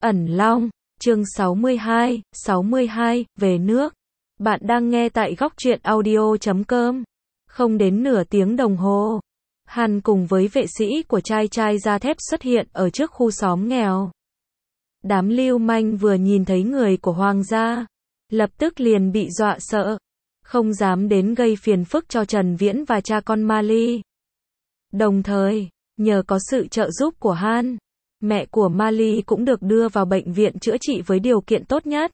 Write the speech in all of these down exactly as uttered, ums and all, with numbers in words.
Ẩn Long, chương sáu mươi hai, sáu mươi hai, về nước. Bạn đang nghe tại góc truyện audio chấm com. Không đến nửa tiếng đồng hồ, Han cùng với vệ sĩ của trai trai da thép xuất hiện ở trước khu xóm nghèo. Đám lưu manh vừa nhìn thấy người của Hoàng gia, lập tức liền bị dọa sợ, không dám đến gây phiền phức cho Trần Viễn và cha con Mali. Đồng thời, nhờ có sự trợ giúp của Han, mẹ của Mali cũng được đưa vào bệnh viện chữa trị với điều kiện tốt nhất.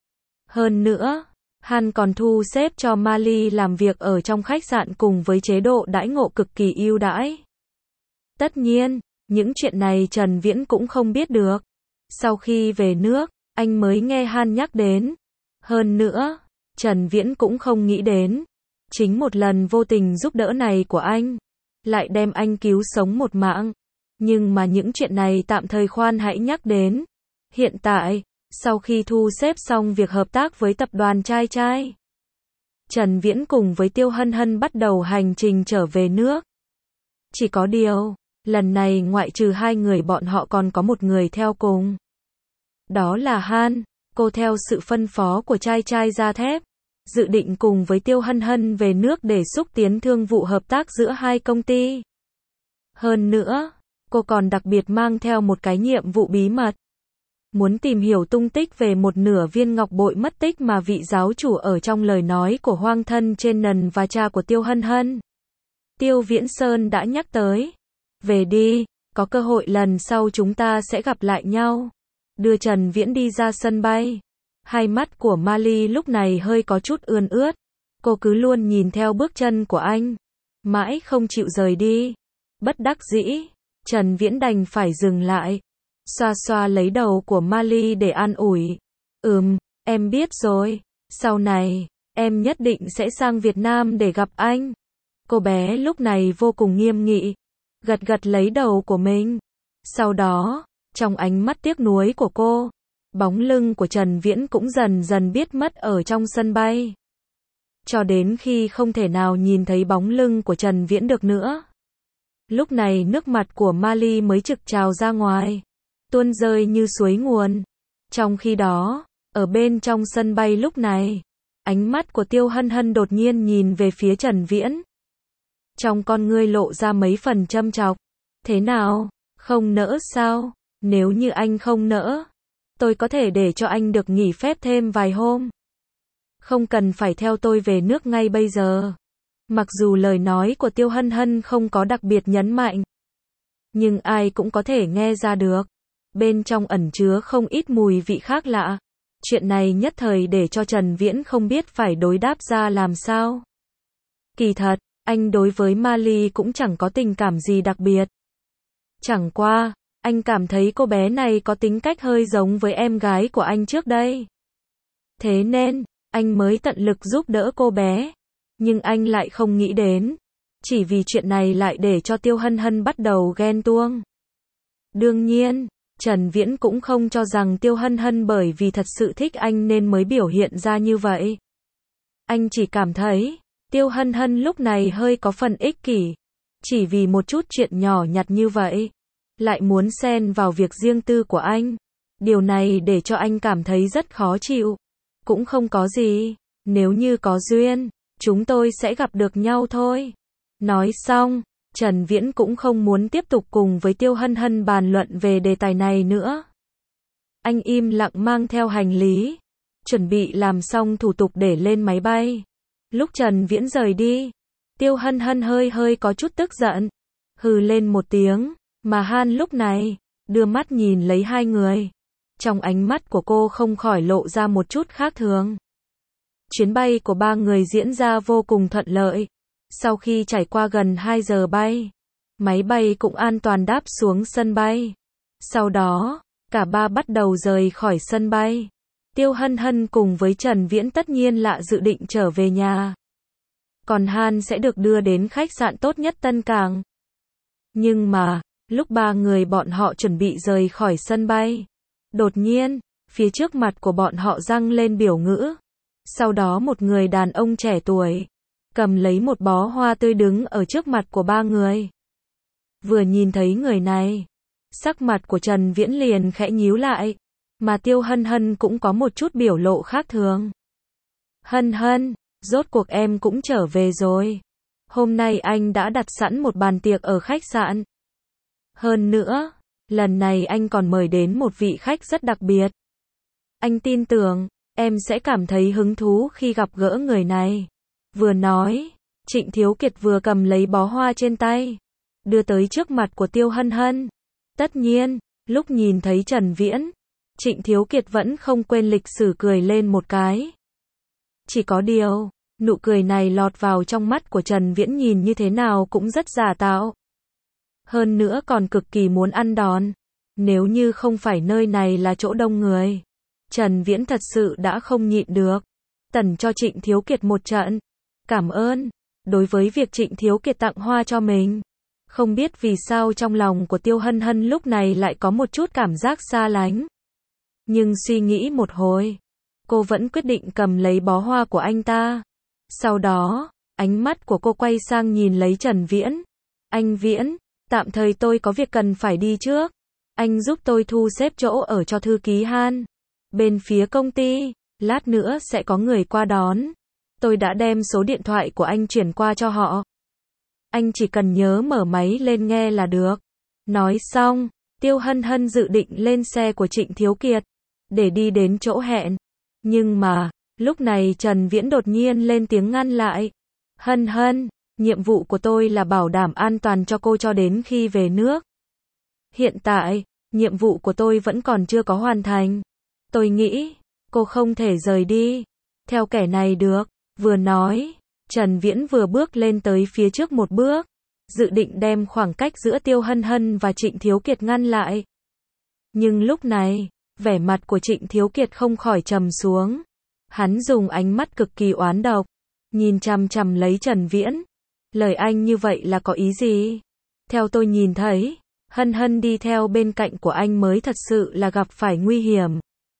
Hơn nữa, Han còn thu xếp cho Mali làm việc ở trong khách sạn cùng với chế độ đãi ngộ cực kỳ ưu đãi. Tất nhiên, những chuyện này Trần Viễn cũng không biết được. Sau khi về nước, anh mới nghe Han nhắc đến. Hơn nữa, Trần Viễn cũng không nghĩ đến, chính một lần vô tình giúp đỡ này của anh, lại đem anh cứu sống một mạng. Nhưng mà những chuyện này tạm thời khoan hãy nhắc đến. Hiện tại, sau khi thu xếp xong việc hợp tác với tập đoàn trai trai, Trần Viễn cùng với Tiêu Hân Hân bắt đầu hành trình trở về nước. Chỉ có điều, lần này ngoại trừ hai người bọn họ còn có một người theo cùng. Đó là Han, cô theo sự phân phó của trai trai da thép, dự định cùng với Tiêu Hân Hân về nước để xúc tiến thương vụ hợp tác giữa hai công ty. Hơn nữa, cô còn đặc biệt mang theo một cái nhiệm vụ bí mật. Muốn tìm hiểu tung tích về một nửa viên ngọc bội mất tích mà vị giáo chủ ở trong lời nói của Hoang Thân trên nần và cha của Tiêu Hân Hân, Tiêu Viễn Sơn đã nhắc tới. Về đi, có cơ hội lần sau chúng ta sẽ gặp lại nhau. Đưa Trần Viễn đi ra sân bay. Hai mắt của Mali lúc này hơi có chút ươn ướt. Cô cứ luôn nhìn theo bước chân của anh, mãi không chịu rời đi. Bất đắc dĩ, Trần Viễn đành phải dừng lại, xoa xoa lấy đầu của Mali để an ủi. Ừm, em biết rồi, sau này, em nhất định sẽ sang Việt Nam để gặp anh. Cô bé lúc này vô cùng nghiêm nghị, gật gật lấy đầu của mình. Sau đó, trong ánh mắt tiếc nuối của cô, bóng lưng của Trần Viễn cũng dần dần biết mất ở trong sân bay. Cho đến khi không thể nào nhìn thấy bóng lưng của Trần Viễn được nữa. Lúc này nước mặt của Mali mới trực trào ra ngoài, tuôn rơi như suối nguồn. Trong khi đó, ở bên trong sân bay lúc này, ánh mắt của Tiêu Hân Hân đột nhiên nhìn về phía Trần Viễn. Trong con ngươi lộ ra mấy phần châm chọc. Thế nào, không nỡ sao? Nếu như anh không nỡ, tôi có thể để cho anh được nghỉ phép thêm vài hôm. Không cần phải theo tôi về nước ngay bây giờ. Mặc dù lời nói của Tiêu Hân Hân không có đặc biệt nhấn mạnh, nhưng ai cũng có thể nghe ra được. Bên trong ẩn chứa không ít mùi vị khác lạ. Chuyện này nhất thời để cho Trần Viễn không biết phải đối đáp ra làm sao. Kỳ thật, anh đối với Mali cũng chẳng có tình cảm gì đặc biệt. Chẳng qua, anh cảm thấy cô bé này có tính cách hơi giống với em gái của anh trước đây. Thế nên, anh mới tận lực giúp đỡ cô bé. Nhưng anh lại không nghĩ đến, chỉ vì chuyện này lại để cho Tiêu Hân Hân bắt đầu ghen tuông. Đương nhiên, Trần Viễn cũng không cho rằng Tiêu Hân Hân bởi vì thật sự thích anh nên mới biểu hiện ra như vậy. Anh chỉ cảm thấy, Tiêu Hân Hân lúc này hơi có phần ích kỷ. Chỉ vì một chút chuyện nhỏ nhặt như vậy, lại muốn xen vào việc riêng tư của anh. Điều này để cho anh cảm thấy rất khó chịu. Cũng không có gì, nếu như có duyên, chúng tôi sẽ gặp được nhau thôi. Nói xong, Trần Viễn cũng không muốn tiếp tục cùng với Tiêu Hân Hân bàn luận về đề tài này nữa. Anh im lặng mang theo hành lý, chuẩn bị làm xong thủ tục để lên máy bay. Lúc Trần Viễn rời đi, Tiêu Hân Hân hơi hơi có chút tức giận, hừ lên một tiếng, mà Han lúc này, đưa mắt nhìn lấy hai người. Trong ánh mắt của cô không khỏi lộ ra một chút khác thường. Chuyến bay của ba người diễn ra vô cùng thuận lợi. Sau khi trải qua gần hai giờ bay, máy bay cũng an toàn đáp xuống sân bay. Sau đó, cả ba bắt đầu rời khỏi sân bay. Tiêu Hân Hân cùng với Trần Viễn tất nhiên lạ dự định trở về nhà. Còn Han sẽ được đưa đến khách sạn tốt nhất Tân Cảng. Nhưng mà, lúc ba người bọn họ chuẩn bị rời khỏi sân bay, đột nhiên, phía trước mặt của bọn họ giăng lên biểu ngữ. Sau đó một người đàn ông trẻ tuổi, cầm lấy một bó hoa tươi đứng ở trước mặt của ba người. Vừa nhìn thấy người này, sắc mặt của Trần Viễn liền khẽ nhíu lại. mà Tiêu Hân Hân cũng có một chút biểu lộ khác thường. Hân Hân, rốt cuộc em cũng trở về rồi. Hôm nay anh đã đặt sẵn một bàn tiệc ở khách sạn. Hơn nữa, lần này anh còn mời đến một vị khách rất đặc biệt. Anh tin tưởng, em sẽ cảm thấy hứng thú khi gặp gỡ người này. Vừa nói, Trịnh Thiếu Kiệt vừa cầm lấy bó hoa trên tay, đưa tới trước mặt của Tiêu Hân Hân. Tất nhiên, lúc nhìn thấy Trần Viễn, Trịnh Thiếu Kiệt vẫn không quên lịch sử cười lên một cái. Chỉ có điều, nụ cười này lọt vào trong mắt của Trần Viễn nhìn như thế nào cũng rất giả tạo. Hơn nữa còn cực kỳ muốn ăn đòn. Nếu như không phải nơi này là chỗ đông người, Trần Viễn thật sự đã không nhịn được. Tẩn cho Trịnh Thiếu Kiệt một trận. Cảm ơn. Đối với việc Trịnh Thiếu Kiệt tặng hoa cho mình, không biết vì sao trong lòng của Tiêu Hân Hân lúc này lại có một chút cảm giác xa lánh. Nhưng suy nghĩ một hồi, cô vẫn quyết định cầm lấy bó hoa của anh ta. Sau đó, ánh mắt của cô quay sang nhìn lấy Trần Viễn. Anh Viễn, tạm thời tôi có việc cần phải đi trước. Anh giúp tôi thu xếp chỗ ở cho thư ký Han. Bên phía công ty, lát nữa sẽ có người qua đón. Tôi đã đem số điện thoại của anh chuyển qua cho họ. Anh chỉ cần nhớ mở máy lên nghe là được. Nói xong, Tiêu Hân Hân dự định lên xe của Trịnh Thiếu Kiệt, để đi đến chỗ hẹn. Nhưng mà, lúc này Trần Viễn đột nhiên lên tiếng ngăn lại. Hân Hân, nhiệm vụ của tôi là bảo đảm an toàn cho cô cho đến khi về nước. Hiện tại, nhiệm vụ của tôi vẫn còn chưa có hoàn thành. Tôi nghĩ, cô không thể rời đi theo kẻ này được. Vừa nói, Trần Viễn vừa bước lên tới phía trước một bước, dự định đem khoảng cách giữa Tiêu Hân Hân và Trịnh Thiếu Kiệt ngăn lại. Nhưng lúc này, vẻ mặt của Trịnh Thiếu Kiệt không khỏi trầm xuống. Hắn dùng ánh mắt cực kỳ oán độc, nhìn chằm chằm lấy Trần Viễn. Lời anh như vậy là có ý gì? Theo tôi nhìn thấy, Hân Hân đi theo bên cạnh của anh mới thật sự là gặp phải nguy hiểm.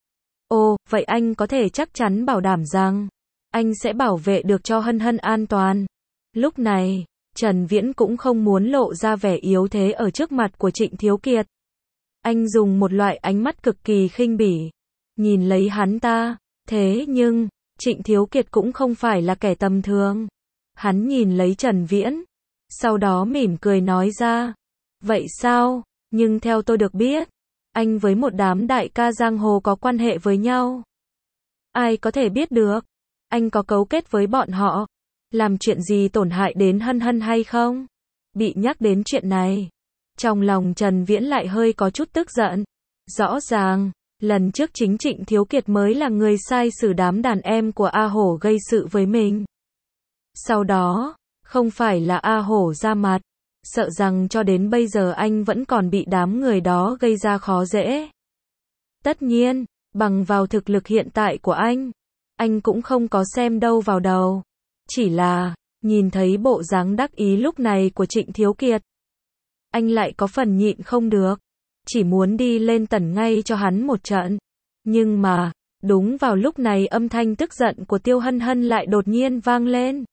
Ồ, vậy anh có thể chắc chắn bảo đảm rằng anh sẽ bảo vệ được cho Hân Hân an toàn. Lúc này, Trần Viễn cũng không muốn lộ ra vẻ yếu thế ở trước mặt của Trịnh Thiếu Kiệt. Anh dùng một loại ánh mắt cực kỳ khinh bỉ, nhìn lấy hắn ta. Thế nhưng, Trịnh Thiếu Kiệt cũng không phải là kẻ tầm thường. Hắn nhìn lấy Trần Viễn, sau đó mỉm cười nói ra. Vậy sao? Nhưng theo tôi được biết, anh với một đám đại ca giang hồ có quan hệ với nhau. Ai có thể biết được? Anh có cấu kết với bọn họ, làm chuyện gì tổn hại đến Hân Hân hay không? Bị nhắc đến chuyện này, trong lòng Trần Viễn lại hơi có chút tức giận. Rõ ràng, lần trước chính Trịnh Thiếu Kiệt mới là người sai xử đám đàn em của A Hổ gây sự với mình. Sau đó, không phải là A Hổ ra mặt, sợ rằng cho đến bây giờ anh vẫn còn bị đám người đó gây ra khó dễ. Tất nhiên, bằng vào thực lực hiện tại của anh, anh cũng không có xem đâu vào đầu. Chỉ là, nhìn thấy bộ dáng đắc ý lúc này của Trịnh Thiếu Kiệt, anh lại có phần nhịn không được, chỉ muốn đi lên tẩn ngay cho hắn một trận. Nhưng mà, đúng vào lúc này âm thanh tức giận của Tiêu Hân Hân lại đột nhiên vang lên.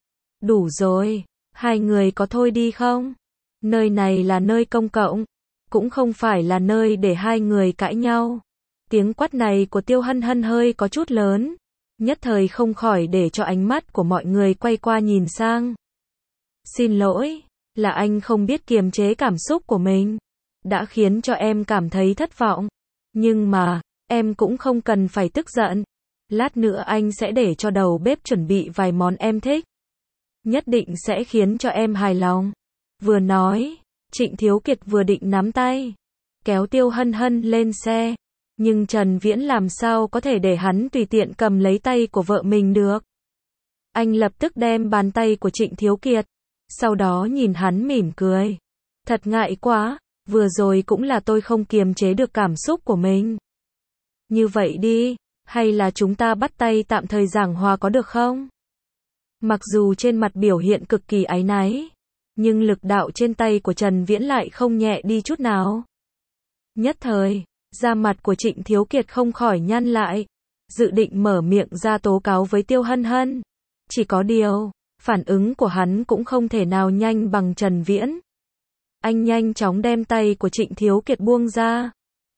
Đủ rồi, hai người có thôi đi không? Nơi này là nơi công cộng, cũng không phải là nơi để hai người cãi nhau. Tiếng quát này của Tiêu Hân Hân hơi có chút lớn, nhất thời không khỏi để cho ánh mắt của mọi người quay qua nhìn sang. Xin lỗi, là anh không biết kiềm chế cảm xúc của mình, đã khiến cho em cảm thấy thất vọng. Nhưng mà, em cũng không cần phải tức giận. Lát nữa anh sẽ để cho đầu bếp chuẩn bị vài món em thích. Nhất định sẽ khiến cho em hài lòng. Vừa nói, Trịnh Thiếu Kiệt vừa định nắm tay, kéo Tiêu Hân Hân lên xe. Nhưng Trần Viễn làm sao có thể để hắn tùy tiện cầm lấy tay của vợ mình được. Anh lập tức đem bàn tay của Trịnh Thiếu Kiệt, sau đó nhìn hắn mỉm cười. Thật ngại quá, vừa rồi cũng là tôi không kiềm chế được cảm xúc của mình. Như vậy đi, hay là chúng ta bắt tay tạm thời giảng hòa có được không? Mặc dù trên mặt biểu hiện cực kỳ áy náy, nhưng lực đạo trên tay của Trần Viễn lại không nhẹ đi chút nào. Nhất thời, da mặt của Trịnh Thiếu Kiệt không khỏi nhăn lại, dự định mở miệng ra tố cáo với Tiêu Hân Hân. Chỉ có điều, phản ứng của hắn cũng không thể nào nhanh bằng Trần Viễn. Anh nhanh chóng đem tay của Trịnh Thiếu Kiệt buông ra,